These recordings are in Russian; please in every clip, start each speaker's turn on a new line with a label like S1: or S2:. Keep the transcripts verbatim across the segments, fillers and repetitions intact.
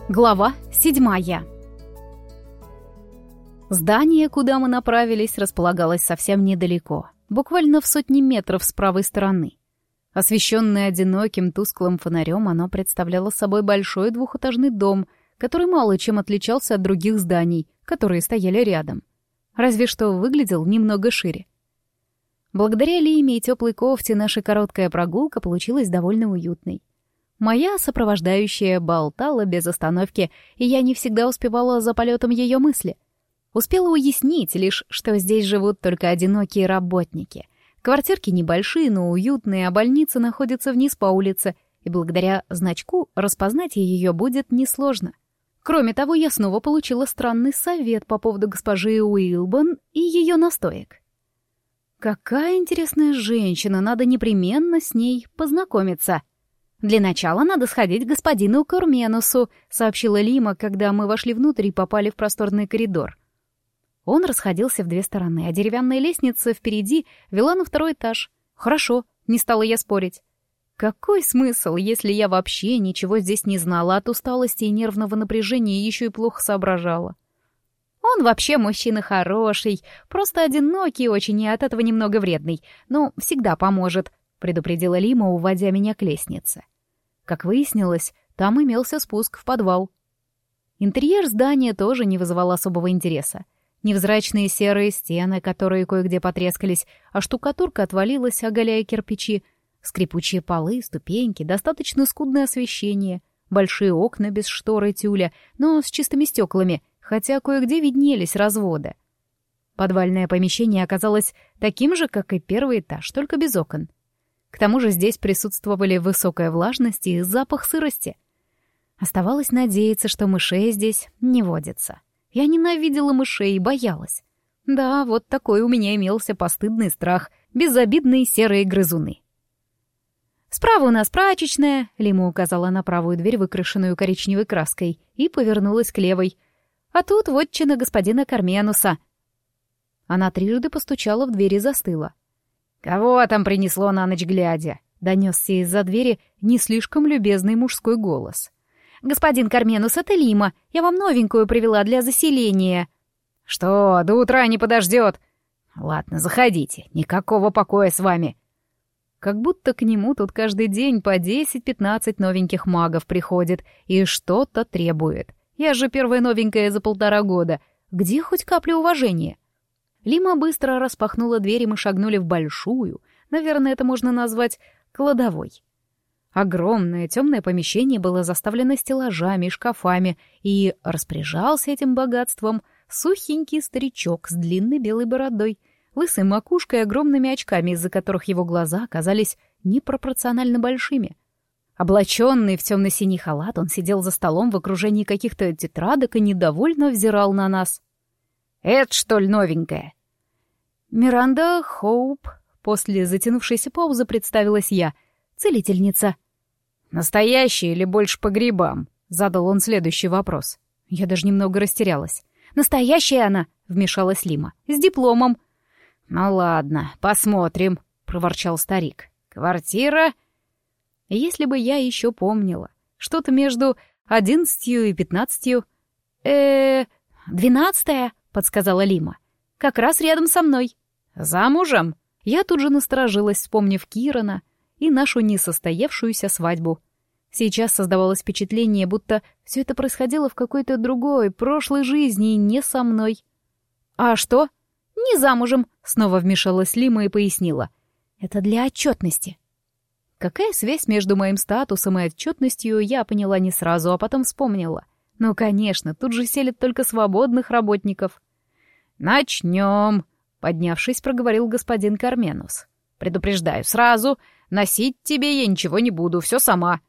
S1: Глава седьмая. Здание, куда мы направились, располагалось совсем недалеко, буквально в сотни метров с правой стороны. Освещенное одиноким тусклым фонарем, оно представляло собой большой двухэтажный дом, который мало чем отличался от других зданий, которые стояли рядом. Разве что выглядел немного шире. Благодаря Лиме и теплой кофте наша короткая прогулка получилась довольно уютной. Моя сопровождающая болтала без остановки, и я не всегда успевала за полетом ее мысли. Успела уяснить лишь, что здесь живут только одинокие работники. Квартирки небольшие, но уютные, а больница находится вниз по улице, и благодаря значку распознать ее будет несложно. Кроме того, я снова получила странный совет по поводу госпожи Уилбон и ее настоек. Какая интересная женщина, надо непременно с ней познакомиться. «Для начала надо сходить к господину Карменусу», — сообщила Лима, когда мы вошли внутрь и попали в просторный коридор. Он расходился в две стороны, а деревянная лестница впереди вела на второй этаж. «Хорошо», — не стала я спорить. Какой смысл, если я вообще ничего здесь не знала, от усталости и нервного напряжения еще и плохо соображала? Он вообще мужчина хороший, просто одинокий очень и от этого немного вредный, но всегда поможет, — предупредила Лима, уводя меня к лестнице. Как выяснилось, там имелся спуск в подвал. Интерьер здания тоже не вызывал особого интереса. Невзрачные серые стены, которые кое-где потрескались, а штукатурка отвалилась, оголяя кирпичи, скрипучие полы, ступеньки, достаточно скудное освещение, большие окна без штор и тюля, но с чистыми стеклами, хотя кое-где виднелись разводы. Подвальное помещение оказалось таким же, как и первый этаж, только без окон. К тому же здесь присутствовали высокая влажность и запах сырости. Оставалось надеяться, что мышей здесь не водится. Я ненавидела мышей и боялась. Да, вот такой у меня имелся постыдный страх, безобидные серые грызуны. «Справа у нас прачечная», — Лима указала на правую дверь, выкрашенную коричневой краской, и повернулась к левой. «А тут вотчина господина Карменуса». Она трижды постучала в дверь и застыла. «Кого там принесло на ночь глядя?» — донесся из-за двери не слишком любезный мужской голос. «Господин Карменус, это Лима. Я вам новенькую привела для заселения». «Что, до утра не подождет?» «Ладно, заходите. Никакого покоя с вами». Как будто к нему тут каждый день по десять-пятнадцать новеньких магов приходит и что-то требует. Я же первая новенькая за полтора года. Где хоть капля уважения? Лима быстро распахнула дверь, и мы шагнули в большую, наверное, это можно назвать кладовой. Огромное темное помещение было заставлено стеллажами и шкафами, и распоряжался этим богатством сухенький старичок с длинной белой бородой, лысой макушкой и огромными очками, из-за которых его глаза оказались непропорционально большими. Облаченный в темно-синий халат, он сидел за столом в окружении каких-то тетрадок и недовольно взирал на нас. «Это, что ли, новенькая?» «Миранда Хоуп», — после затянувшейся паузы представилась я, целительница. «Настоящая или больше по грибам?» — задал он следующий вопрос. Я даже немного растерялась. «Настоящая она», — вмешалась Лима, — «с дипломом». «Ну ладно, посмотрим», — проворчал старик. «Квартира...» Если бы я еще помнила, что-то между одиннадцатью и пятнадцатью... э «Двенадцатая», — подсказала Лима. «Как раз рядом со мной». «Замужем?» Я тут же насторожилась, вспомнив Кирана и нашу несостоявшуюся свадьбу. Сейчас создавалось впечатление, будто все это происходило в какой-то другой, прошлой жизни и не со мной. «А что?» «Не замужем», — снова вмешалась Лима и пояснила. «Это для отчетности». Какая связь между моим статусом и отчетностью, я поняла не сразу, а потом вспомнила. Ну, конечно, тут же селят только свободных работников. «Начнем», — поднявшись, проговорил господин Карменус. «Предупреждаю сразу, носить тебе я ничего не буду, все сама».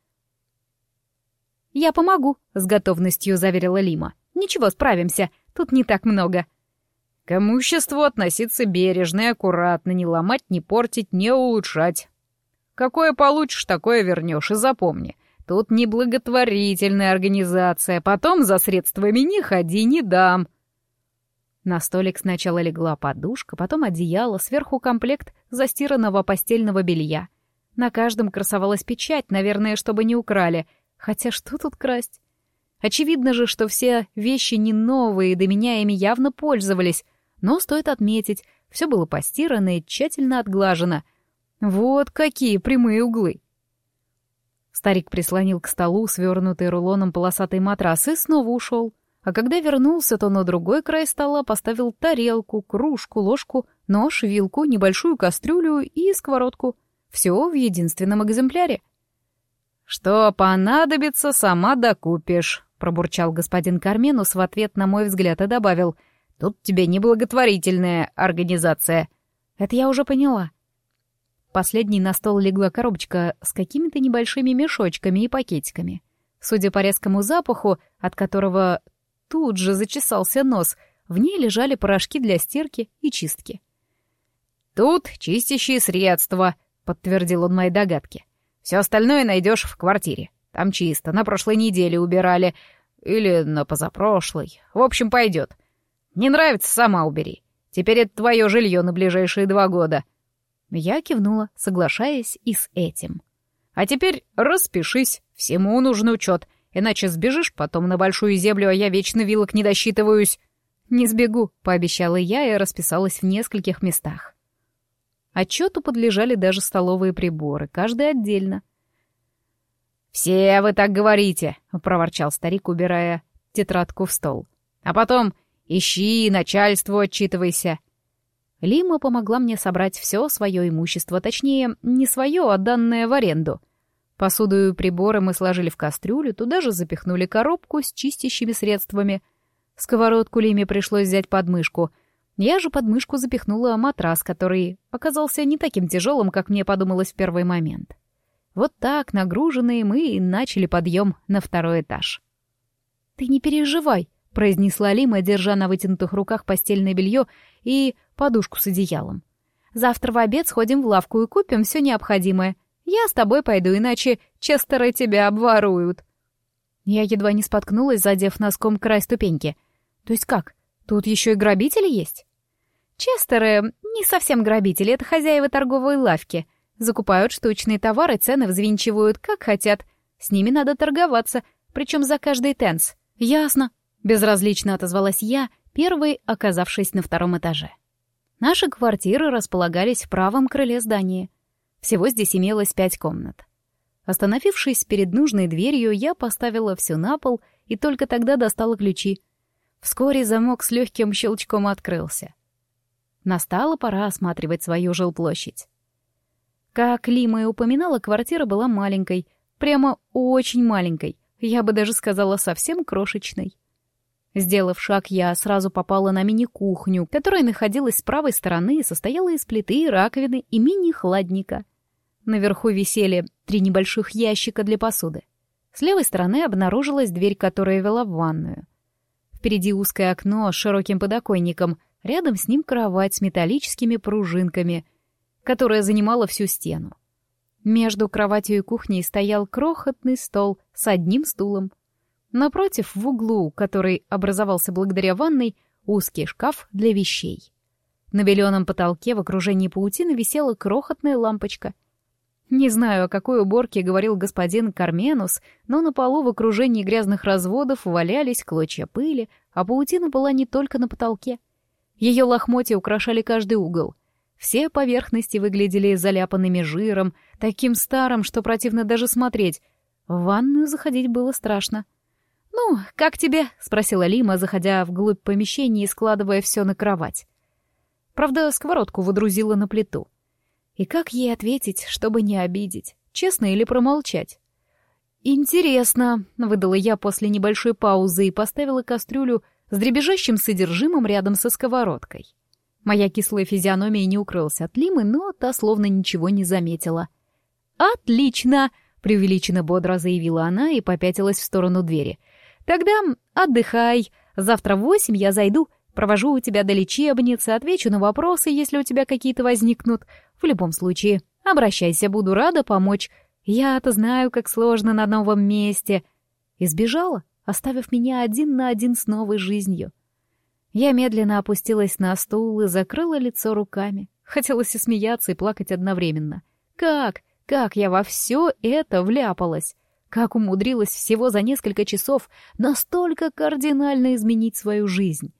S1: «Я помогу», — с готовностью заверила Лима. «Ничего, справимся, тут не так много». «К имуществу относиться бережно и аккуратно, не ломать, не портить, не улучшать. Какое получишь, такое вернешь, и запомни, тут не благотворительная организация, потом за средствами не ходи, не дам». На столик сначала легла подушка, потом одеяло, сверху комплект застиранного постельного белья. На каждом красовалась печать, наверное, чтобы не украли. Хотя что тут красть? Очевидно же, что все вещи не новые, до меня ими явно пользовались. Но стоит отметить, все было постирано и тщательно отглажено. Вот какие прямые углы. Старик прислонил к столу свернутый рулоном полосатый матрас и снова ушел. А когда вернулся, то на другой край стола поставил тарелку, кружку, ложку, нож, вилку, небольшую кастрюлю и сковородку. Все в единственном экземпляре. «Что понадобится, сама докупишь», — пробурчал господин Карменус в ответ на мой взгляд и добавил: «Тут тебе не благотворительная организация». Это я уже поняла. Последней на стол легла коробочка с какими-то небольшими мешочками и пакетиками. Судя по резкому запаху, от которого тут же зачесался нос, в ней лежали порошки для стирки и чистки. «Тут чистящие средства», — подтвердил он мои догадки. «Все остальное найдешь в квартире. Там чисто, на прошлой неделе убирали. Или на позапрошлой. В общем, пойдет. Не нравится — сама убери. Теперь это твое жилье на ближайшие два года». Я кивнула, соглашаясь и с этим. «А теперь распишись, всему нужен учет, иначе сбежишь потом на большую землю, а я вечно вилок не досчитываюсь». «Не сбегу», — пообещала я и расписалась в нескольких местах. Отчету подлежали даже столовые приборы, каждый отдельно. «Все вы так говорите», — проворчал старик, убирая тетрадку в стол. «А потом ищи, начальству отчитывайся». Лима помогла мне собрать все свое имущество, точнее, не свое, а данное в аренду. Посуду и приборы мы сложили в кастрюлю, туда же запихнули коробку с чистящими средствами. Сковородку Лиме пришлось взять под мышку. Я же под мышку запихнула матрас, который оказался не таким тяжелым, как мне подумалось в первый момент. Вот так, нагруженные, мы и начали подъем на второй этаж. «Ты не переживай», — произнесла Лима, держа на вытянутых руках постельное белье и подушку с одеялом. «Завтра в обед сходим в лавку и купим все необходимое. Я с тобой пойду, иначе Честеры тебя обворуют». Я едва не споткнулась, задев носком край ступеньки. «То есть как? Тут еще и грабители есть?» «Честеры не совсем грабители, это хозяева торговой лавки. Закупают штучные товары, цены взвинчивают, как хотят. С ними надо торговаться, причем за каждый тенс». «Ясно», — безразлично отозвалась я, первой оказавшись на втором этаже. Наши квартиры располагались в правом крыле здания. Всего здесь имелось пять комнат. Остановившись перед нужной дверью, я поставила все на пол и только тогда достала ключи. Вскоре замок с легким щелчком открылся. Настала пора осматривать свою жилплощадь. Как Лима и упоминала, квартира была маленькой, прямо очень маленькой, я бы даже сказала, совсем крошечной. Сделав шаг, я сразу попала на мини-кухню, которая находилась с правой стороны и состояла из плиты, раковины и мини-хладника. Наверху висели три небольших ящика для посуды. С левой стороны обнаружилась дверь, которая вела в ванную. Впереди узкое окно с широким подоконником, рядом с ним кровать с металлическими пружинками, которая занимала всю стену. Между кроватью и кухней стоял крохотный стол с одним стулом. Напротив, в углу, который образовался благодаря ванной, узкий шкаф для вещей. На беленом потолке в окружении паутины висела крохотная лампочка. Не знаю, о какой уборке говорил господин Карменус, но на полу в окружении грязных разводов валялись клочья пыли, а паутина была не только на потолке. Ее лохмотья украшали каждый угол. Все поверхности выглядели заляпанными жиром, таким старым, что противно даже смотреть. В ванную заходить было страшно. «Ну, как тебе?» — спросила Лима, заходя вглубь помещения и складывая все на кровать. Правда, сковородку водрузила на плиту. И как ей ответить, чтобы не обидеть? Честно или промолчать? «Интересно», — выдала я после небольшой паузы и поставила кастрюлю с дребезжащим содержимым рядом со сковородкой. Моя кислая физиономия не укрылась от Лимы, но та словно ничего не заметила. «Отлично!» — преувеличенно бодро заявила она и попятилась в сторону двери. «Тогда отдыхай. Завтра в восемь я зайду, провожу у тебя до лечебницы, отвечу на вопросы, если у тебя какие-то возникнут. В любом случае, обращайся, буду рада помочь. Я-то знаю, как сложно на новом месте». И сбежала, оставив меня один на один с новой жизнью. Я медленно опустилась на стул и закрыла лицо руками. Хотелось и смеяться, и плакать одновременно. Как? Как я во все это вляпалась? Как умудрилась всего за несколько часов настолько кардинально изменить свою жизнь?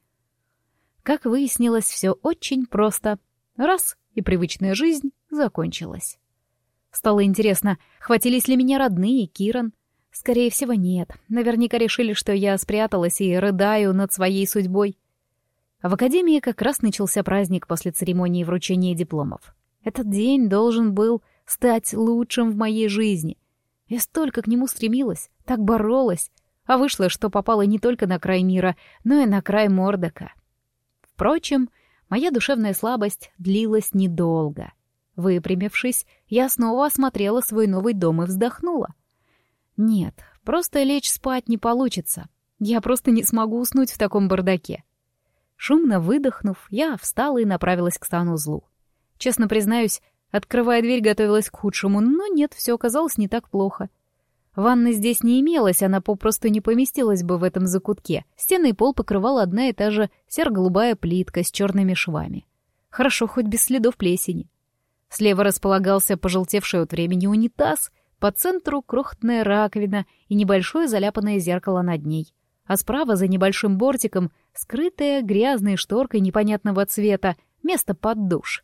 S1: Как выяснилось, все очень просто. Раз — и привычная жизнь закончилась. Стало интересно, хватились ли меня родные, Киран? Скорее всего, нет. Наверняка решили, что я спряталась и рыдаю над своей судьбой. А в академии как раз начался праздник после церемонии вручения дипломов. Этот день должен был стать лучшим в моей жизни. Я столько к нему стремилась, так боролась, а вышло, что попала не только на край мира, но и на край Мордока. Впрочем, моя душевная слабость длилась недолго. Выпрямившись, я снова осмотрела свой новый дом и вздохнула. Нет, просто лечь спать не получится. Я просто не смогу уснуть в таком бардаке. Шумно выдохнув, я встала и направилась к санузлу. Честно признаюсь, открывая дверь, готовилась к худшему, но нет, все оказалось не так плохо. Ванны здесь не имелось, она попросту не поместилась бы в этом закутке. Стены и пол покрывала одна и та же серо-голубая плитка с черными швами. Хорошо, хоть без следов плесени. Слева располагался пожелтевший от времени унитаз, по центру крохотная раковина и небольшое заляпанное зеркало над ней. А справа, за небольшим бортиком, скрытая грязной шторкой непонятного цвета, место под душ.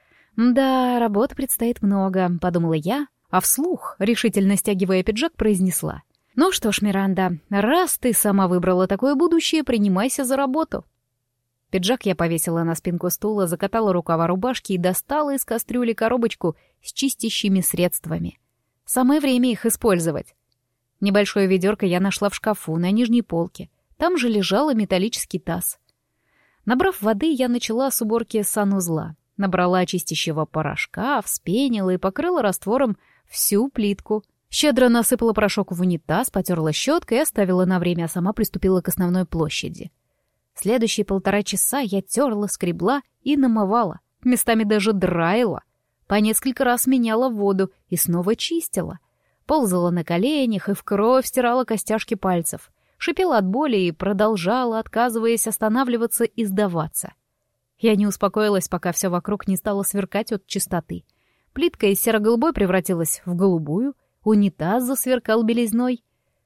S1: «Да, работы предстоит много», — подумала я, а вслух, решительно стягивая пиджак, произнесла. «Ну что ж, Миранда, раз ты сама выбрала такое будущее, принимайся за работу». Пиджак я повесила на спинку стула, закатала рукава рубашки и достала из кастрюли коробочку с чистящими средствами. Самое время их использовать. Небольшое ведерко я нашла в шкафу на нижней полке. Там же лежал металлический таз. Набрав воды, я начала с уборки санузла. Набрала чистящего порошка, вспенила и покрыла раствором всю плитку. Щедро насыпала порошок в унитаз, потерла щеткой и оставила на время, а сама приступила к основной площади. Следующие полтора часа я терла, скребла и намывала, местами даже драила. По несколько раз меняла воду и снова чистила. Ползала на коленях и в кровь стирала костяшки пальцев. Шипела от боли и продолжала, отказываясь останавливаться и сдаваться. Я не успокоилась, пока все вокруг не стало сверкать от чистоты. Плитка из серо-голубой превратилась в голубую, унитаз засверкал белизной.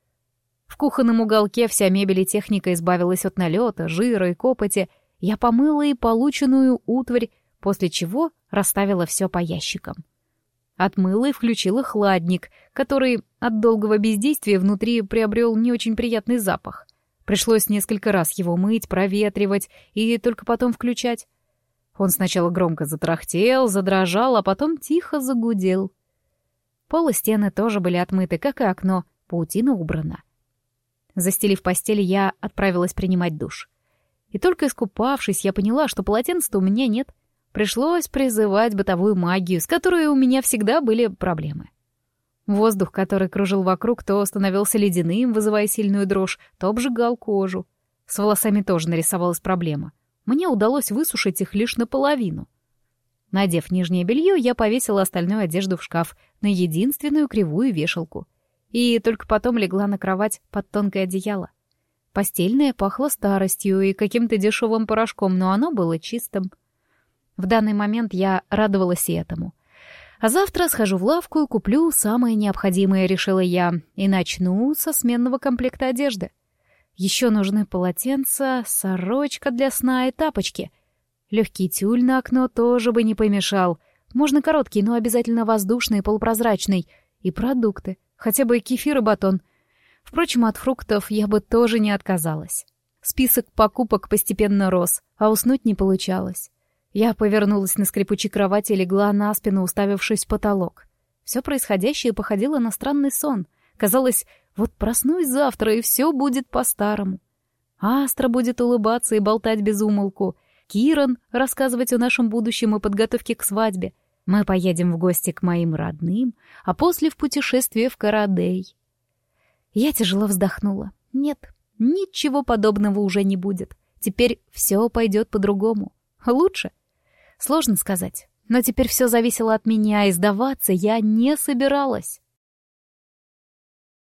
S1: В кухонном уголке вся мебель и техника избавилась от налета, жира и копоти. Я помыла и полученную утварь, после чего расставила все по ящикам. Отмыла и включила хладник, который от долгого бездействия внутри приобрел не очень приятный запах. Пришлось несколько раз его мыть, проветривать и только потом включать. Он сначала громко затрахтел, задрожал, а потом тихо загудел. Пол и стены тоже были отмыты, как и окно, паутина убрана. Застелив постель, я отправилась принимать душ. И только искупавшись, я поняла, что полотенца-то у меня нет. Пришлось призывать бытовую магию, с которой у меня всегда были проблемы. Воздух, который кружил вокруг, то становился ледяным, вызывая сильную дрожь, то обжигал кожу. С волосами тоже нарисовалась проблема. Мне удалось высушить их лишь наполовину. Надев нижнее белье, я повесила остальную одежду в шкаф на единственную кривую вешалку. И только потом легла на кровать под тонкое одеяло. Постельное пахло старостью и каким-то дешевым порошком, но оно было чистым. В данный момент я радовалась и этому. А завтра схожу в лавку и куплю самое необходимое, решила я, и начну со сменного комплекта одежды. Еще нужны полотенца, сорочка для сна и тапочки. Легкий тюль на окно тоже бы не помешал. Можно короткий, но обязательно воздушный и полупрозрачный. И продукты, хотя бы кефир и батон. Впрочем, от фруктов я бы тоже не отказалась. Список покупок постепенно рос, а уснуть не получалось. Я повернулась на скрипучей кровати и легла на спину, уставившись в потолок. Все происходящее походило на странный сон. Казалось, вот проснусь завтра, и все будет по-старому. Астра будет улыбаться и болтать без умолку. Киран рассказывать о нашем будущем и подготовке к свадьбе. Мы поедем в гости к моим родным, а после в путешествие в Карадей. Я тяжело вздохнула. Нет, ничего подобного уже не будет. Теперь все пойдет по-другому. Лучше? Сложно сказать. Но теперь все зависело от меня, и сдаваться я не собиралась.